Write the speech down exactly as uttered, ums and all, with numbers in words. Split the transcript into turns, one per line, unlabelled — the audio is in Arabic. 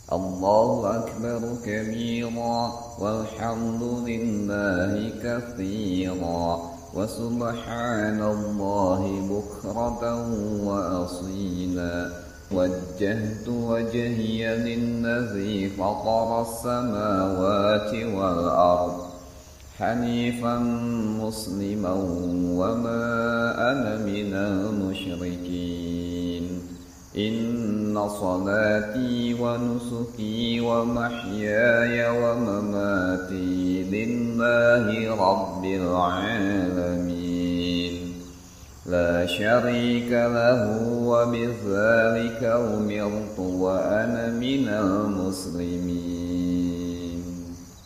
الله أكبر كبيرا والحمد لله كثيرا وسبحان الله بكرة وأصيلا وجهت وجهي للذي فطر السماوات والأرض حنيفا مسلما وما أنا من المشركين إن صلاتي ونسكي ومحياي ومماتي لله رب العالمين لا شريك له وبذلك أمرت وأنا من المسلمين